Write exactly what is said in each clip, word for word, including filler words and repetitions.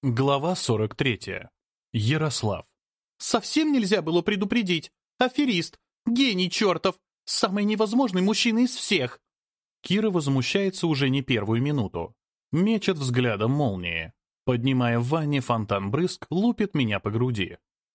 Глава сорок третья. Ярослав. Совсем нельзя было предупредить. Аферист, гений чертов, самый невозможный мужчина из всех. Кира возмущается уже не первую минуту. Мечет взглядом молнии. Поднимая в ванне фонтан брызг, лупит меня по груди.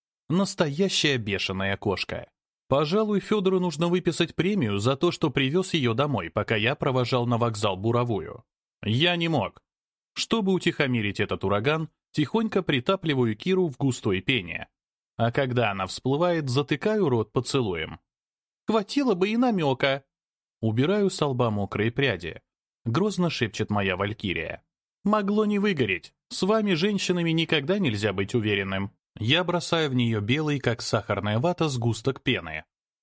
Настоящая бешеная кошка. Пожалуй, Федору нужно выписать премию за то, что привез ее домой, пока я провожал на вокзал Буровую. Я не мог. Чтобы утихомирить этот ураган, тихонько притапливаю Киру в густой пене. А когда она всплывает, затыкаю рот поцелуем. Хватило бы и намека. Убираю со лба мокрые пряди. Грозно шепчет моя валькирия. Могло не выгореть. С вами, женщинами, никогда нельзя быть уверенным. Я бросаю в нее белый, как сахарная вата, сгусток пены.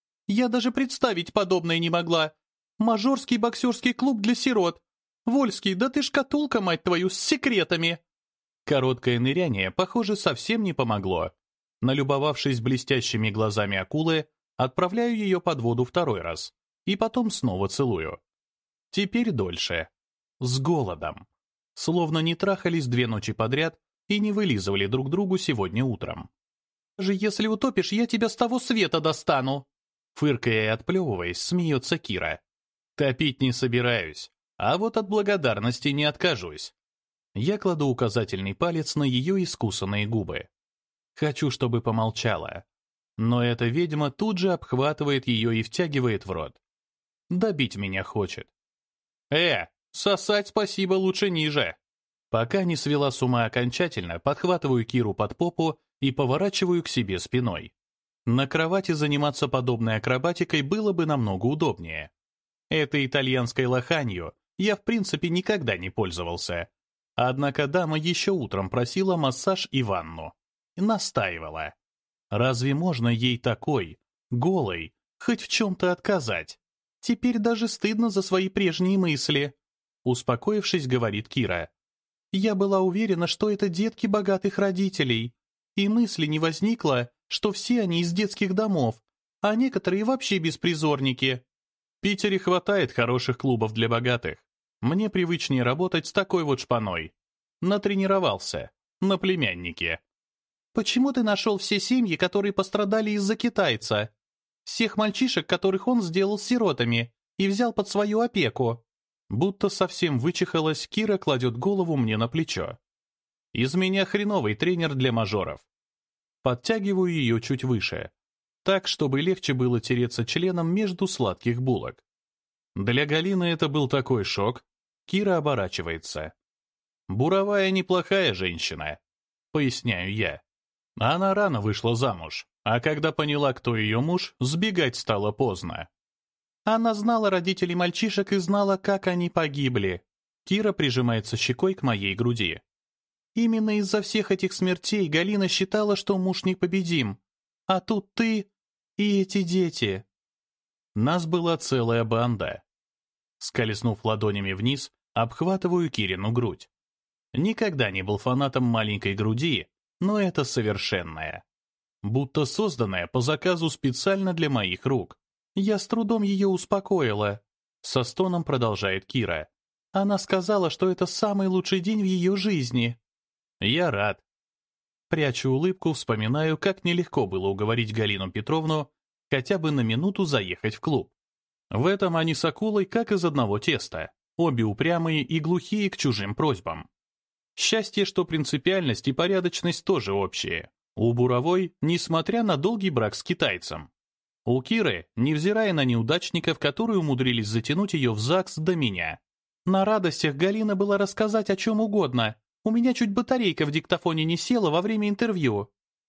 Я даже представить подобное не могла. Мажорский боксерский клуб для сирот. Вольский, да ты шкатулка, мать твою, с секретами. Короткое ныряние, похоже, совсем не помогло. Налюбовавшись блестящими глазами акулы, отправляю ее под воду второй раз. И потом снова целую. Теперь дольше. С голодом. Словно не трахались две ночи подряд и не вылизывали друг другу сегодня утром. «Же если утопишь, я тебя с того света достану!» Фыркая и отплевываясь, смеется Кира. «Топить не собираюсь, а вот от благодарности не откажусь». Я кладу указательный палец на ее искусанные губы. Хочу, чтобы помолчала. Но эта ведьма тут же обхватывает ее и втягивает в рот. Добить меня хочет. «Э, сосать спасибо лучше ниже». Пока не свела с ума окончательно, подхватываю Киру под попу и поворачиваю к себе спиной. На кровати заниматься подобной акробатикой было бы намного удобнее. Этой итальянской лоханью я в принципе никогда не пользовался. Однако дама еще утром просила массаж и ванну. Настаивала. Разве можно ей такой, голой, хоть в чем-то отказать? Теперь даже стыдно за свои прежние мысли. Успокоившись, говорит Кира. Я была уверена, что это детки богатых родителей. И мысли не возникло, что все они из детских домов, а некоторые вообще беспризорники. В Питере хватает хороших клубов для богатых. Мне привычнее работать с такой вот шпаной. Натренировался. На племяннике. Почему ты нашел все семьи, которые пострадали из-за китайца? Всех мальчишек, которых он сделал сиротами, и взял под свою опеку. Будто совсем вычихалась, Кира кладет голову мне на плечо. Из меня хреновый тренер для мажоров. Подтягиваю ее чуть выше, так, чтобы легче было тереться членом между сладких булок. Для Галины это был такой шок. Кира оборачивается. «Буровая неплохая женщина», — поясняю я. Она рано вышла замуж, а когда поняла, кто ее муж, сбегать стало поздно. Она знала родителей мальчишек и знала, как они погибли. Кира прижимается щекой к моей груди. Именно из-за всех этих смертей Галина считала, что муж непобедим. А тут ты и эти дети. Нас была целая банда. Скользнув ладонями вниз, обхватываю Кирину грудь. Никогда не был фанатом маленькой груди, но это совершенная. Будто созданная по заказу специально для моих рук. Я с трудом ее успокоила. Со стоном продолжает Кира. Она сказала, что это самый лучший день в ее жизни. Я рад. Прячу улыбку, вспоминаю, как нелегко было уговорить Галину Петровну хотя бы на минуту заехать в клуб. В этом они с акулой как из одного теста. Обе упрямые и глухие к чужим просьбам. Счастье, что принципиальность и порядочность тоже общие. У Буровой, несмотря на долгий брак с китайцем. У Киры, невзирая на неудачников, которые умудрились затянуть ее в ЗАГС до меня. На радостях Галина была рассказать о чем угодно. У меня чуть батарейка в диктофоне не села во время интервью.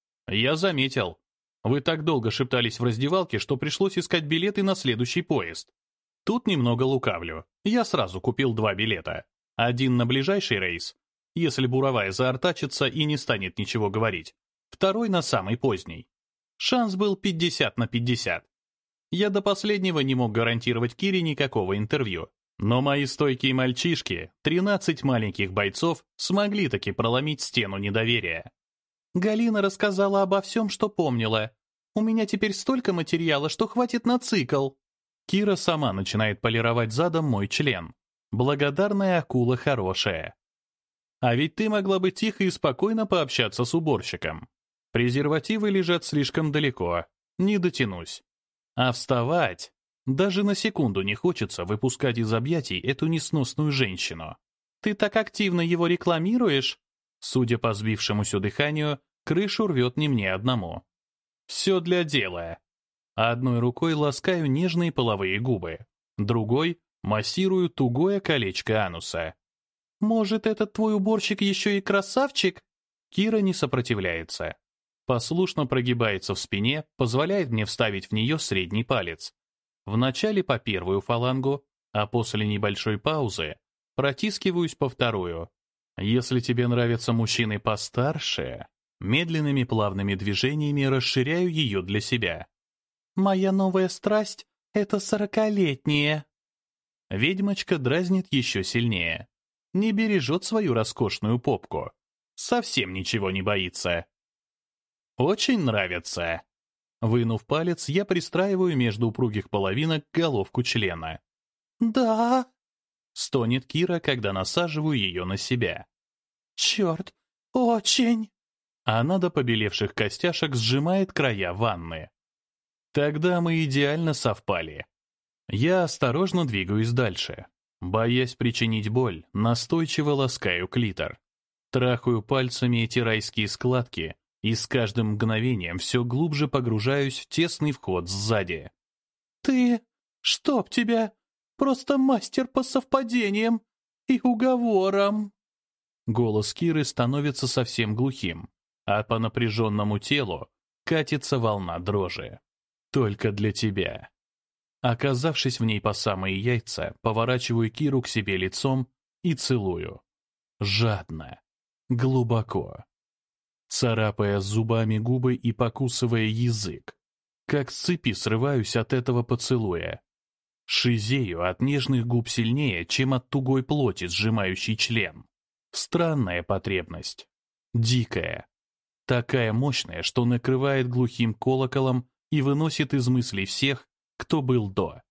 Я заметил. Вы так долго шептались в раздевалке, что пришлось искать билеты на следующий поезд. Тут немного лукавлю. Я сразу купил два билета. Один на ближайший рейс, если Буровая заортачится и не станет ничего говорить. Второй на самый поздний. Шанс был пятьдесят на пятьдесят. Я до последнего не мог гарантировать Кире никакого интервью. Но мои стойкие мальчишки, тринадцать маленьких бойцов, смогли таки проломить стену недоверия. Галина рассказала обо всем, что помнила. У меня теперь столько материала, что хватит на цикл. Кира сама начинает полировать задом мой член. Благодарная акула хорошая. А ведь ты могла бы тихо и спокойно пообщаться с уборщиком. Презервативы лежат слишком далеко, не дотянусь. А вставать? Даже на секунду не хочется выпускать из объятий эту несносную женщину. Ты так активно его рекламируешь? Судя по сбившемуся дыханию, крышу рвет не мне одному. Все для дела. Одной рукой ласкаю нежные половые губы, другой массирую тугое колечко ануса. Может, этот твой уборщик еще и красавчик? Кира не сопротивляется. Послушно прогибается в спине, позволяет мне вставить в нее средний палец. Вначале по первую фалангу, а после небольшой паузы протискиваюсь по вторую. Если тебе нравятся мужчины постарше, медленными плавными движениями расширяю ее для себя. Моя новая страсть — это сорокалетние. Ведьмочка дразнит еще сильнее. Не бережет свою роскошную попку. Совсем ничего не боится. Очень нравится. Вынув палец, я пристраиваю между упругих половинок головку члена. «Да», — стонет Кира, когда насаживаю ее на себя. «Черт, очень». Она до побелевших костяшек сжимает края ванны. Тогда мы идеально совпали. Я осторожно двигаюсь дальше. Боясь причинить боль, настойчиво ласкаю клитор. Трахаю пальцами эти райские складки и с каждым мгновением все глубже погружаюсь в тесный вход сзади. «Ты, чтоб тебя, просто мастер по совпадениям и уговорам». Голос Киры становится совсем глухим, а по напряженному телу катится волна дрожи. Только для тебя. Оказавшись в ней по самые яйца, поворачиваю Киру к себе лицом и целую. Жадно, глубоко. Царапая зубами губы и покусывая язык. Как с цепи срываюсь от этого поцелуя. Шизею от нежных губ сильнее, чем от тугой плоти, сжимающей член. Странная потребность. Дикая. Такая мощная, что накрывает глухим колоколом и выносит из мыслей всех, кто был до.